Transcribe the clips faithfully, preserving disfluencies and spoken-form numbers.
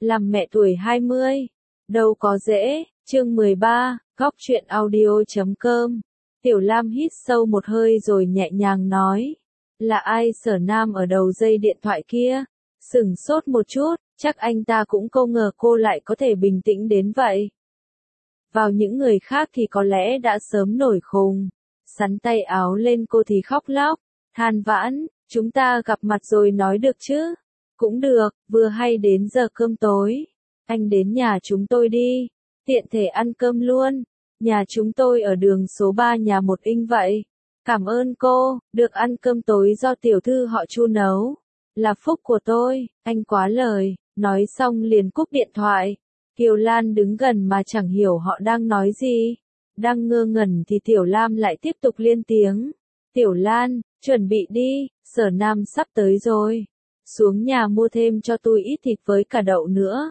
làm mẹ tuổi hai mươi, đâu có dễ. Chương mười ba, góc truyện audio chấm com. Tiểu Lam hít sâu một hơi rồi nhẹ nhàng nói, là ai? Sở Nam ở đầu dây điện thoại kia, sửng sốt một chút, chắc anh ta cũng không ngờ cô lại có thể bình tĩnh đến vậy. Vào những người khác thì có lẽ đã sớm nổi khùng, sắn tay áo lên cô thì khóc lóc, than vãn, chúng ta gặp mặt rồi nói được chứ? Cũng được, vừa hay đến giờ cơm tối, anh đến nhà chúng tôi đi, tiện thể ăn cơm luôn. Nhà chúng tôi ở đường số ba nhà một Inh vậy. Cảm ơn cô, được ăn cơm tối do tiểu thư họ Chu nấu. Là phúc của tôi, anh quá lời. Nói xong liền cúp điện thoại. Kiều Lan đứng gần mà chẳng hiểu họ đang nói gì. Đang ngơ ngẩn thì Tiểu Lam lại tiếp tục lên tiếng. Tiểu Lan, chuẩn bị đi, Sở Nam sắp tới rồi. Xuống nhà mua thêm cho tôi ít thịt với cả đậu nữa.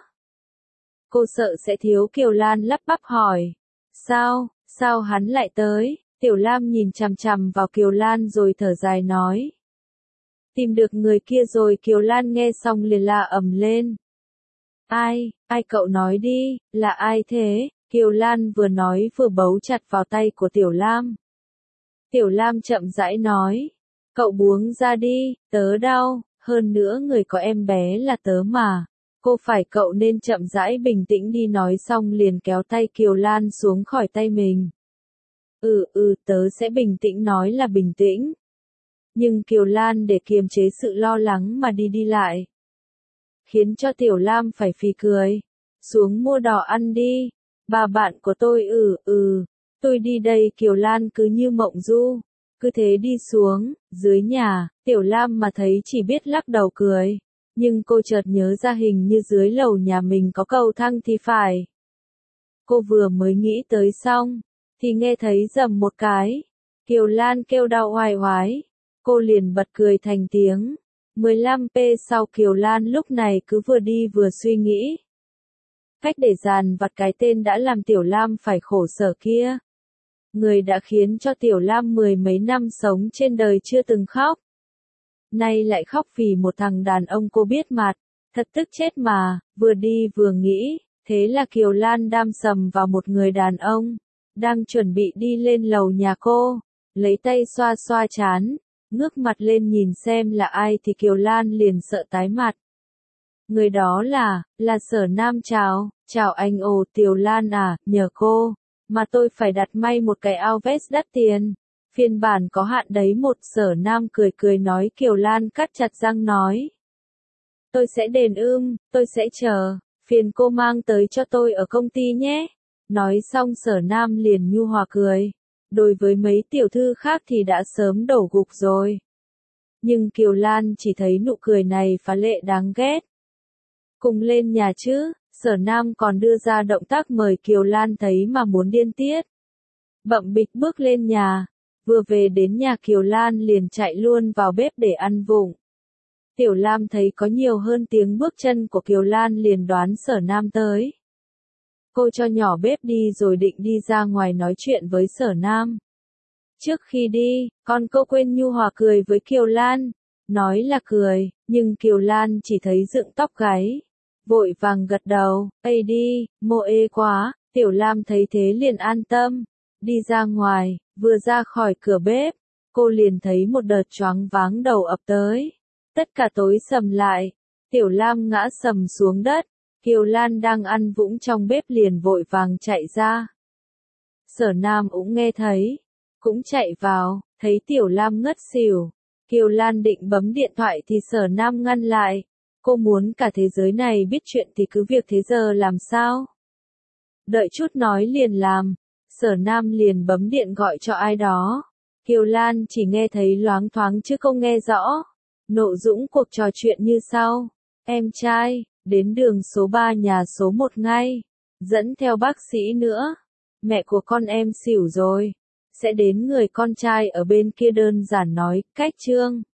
Cô sợ sẽ thiếu, Kiều Lan lắp bắp hỏi. Sao, sao hắn lại tới? Tiểu Lam nhìn chằm chằm vào Kiều Lan rồi thở dài nói. Tìm được người kia rồi. Kiều Lan nghe xong liền la ầm lên. Ai, ai cậu nói đi, là ai thế? Kiều Lan vừa nói vừa bấu chặt vào tay của Tiểu Lam. Tiểu Lam chậm rãi nói. Cậu buông ra đi, tớ đau, hơn nữa người có em bé là tớ mà. Cô phải cậu nên chậm rãi bình tĩnh đi, nói xong liền kéo tay Kiều Lan xuống khỏi tay mình. Ừ ừ tớ sẽ bình tĩnh, nói là bình tĩnh. Nhưng Kiều Lan để kiềm chế sự lo lắng mà đi đi lại. Khiến cho Tiểu Lam phải phì cười. Xuống mua đò ăn đi. Bà bạn của tôi ừ ừ. Tôi đi đây. Kiều Lan cứ như mộng du. Cứ thế đi xuống, dưới nhà, Tiểu Lam mà thấy chỉ biết lắc đầu cười. Nhưng cô chợt nhớ ra hình như dưới lầu nhà mình có cầu thang thì phải. Cô vừa mới nghĩ tới xong, thì nghe thấy rầm một cái. Kiều Lan kêu đau oai oái. Cô liền bật cười thành tiếng. mười lăm phút sau Kiều Lan lúc này cứ vừa đi vừa suy nghĩ. Cách để dàn vặt cái tên đã làm Tiểu Lam phải khổ sở kia. Người đã khiến cho Tiểu Lam mười mấy năm sống trên đời chưa từng khóc. Nay lại khóc vì một thằng đàn ông cô biết mặt, thật tức chết mà, vừa đi vừa nghĩ, thế là Kiều Lan đam sầm vào một người đàn ông, đang chuẩn bị đi lên lầu nhà cô, lấy tay xoa xoa trán, ngước mặt lên nhìn xem là ai thì Kiều Lan liền sợ tái mặt. Người đó là, là Sở Nam. Chào, chào anh. Ồ Tiểu Lan à, nhờ cô, mà tôi phải đặt may một cái áo vest đắt tiền. Phiên bản có hạn đấy. Một Sở Nam cười cười nói. Kiều Lan cắt chặt răng nói. Tôi sẽ đền ưm, tôi sẽ chờ, phiền cô mang tới cho tôi ở công ty nhé. Nói xong Sở Nam liền nhu hòa cười. Đối với mấy tiểu thư khác thì đã sớm đổ gục rồi. Nhưng Kiều Lan chỉ thấy nụ cười này phá lệ đáng ghét. Cùng lên nhà chứ, Sở Nam còn đưa ra động tác mời. Kiều Lan thấy mà muốn điên tiết. Bậm bịch bước lên nhà. Vừa về đến nhà Kiều Lan liền chạy luôn vào bếp để ăn vụng. Tiểu Lam thấy có nhiều hơn tiếng bước chân của Kiều Lan liền đoán Sở Nam tới. Cô cho nhỏ bếp đi rồi định đi ra ngoài nói chuyện với Sở Nam. Trước khi đi, con cô quên nhu hòa cười với Kiều Lan. Nói là cười, nhưng Kiều Lan chỉ thấy dựng tóc gáy. Vội vàng gật đầu, ây đi, mô ê quá. Tiểu Lam thấy thế liền an tâm. Đi ra ngoài, vừa ra khỏi cửa bếp, cô liền thấy một đợt choáng váng đầu ập tới. Tất cả tối sầm lại, Tiểu Lam ngã sầm xuống đất. Kiều Lan đang ăn vũng trong bếp liền vội vàng chạy ra. Sở Nam cũng nghe thấy, cũng chạy vào, thấy Tiểu Lam ngất xỉu. Kiều Lan định bấm điện thoại thì Sở Nam ngăn lại. Cô muốn cả thế giới này biết chuyện thì cứ việc thế giờ làm sao? Đợi chút nói liền làm. Sở Nam liền bấm điện gọi cho ai đó. Kiều Lan chỉ nghe thấy loáng thoáng chứ không nghe rõ. Nội dung cuộc trò chuyện như sau. Em trai, đến đường số ba nhà số một ngay. Dẫn theo bác sĩ nữa. Mẹ của con em xỉu rồi. Sẽ đến người con trai ở bên kia đơn giản nói, cách chương.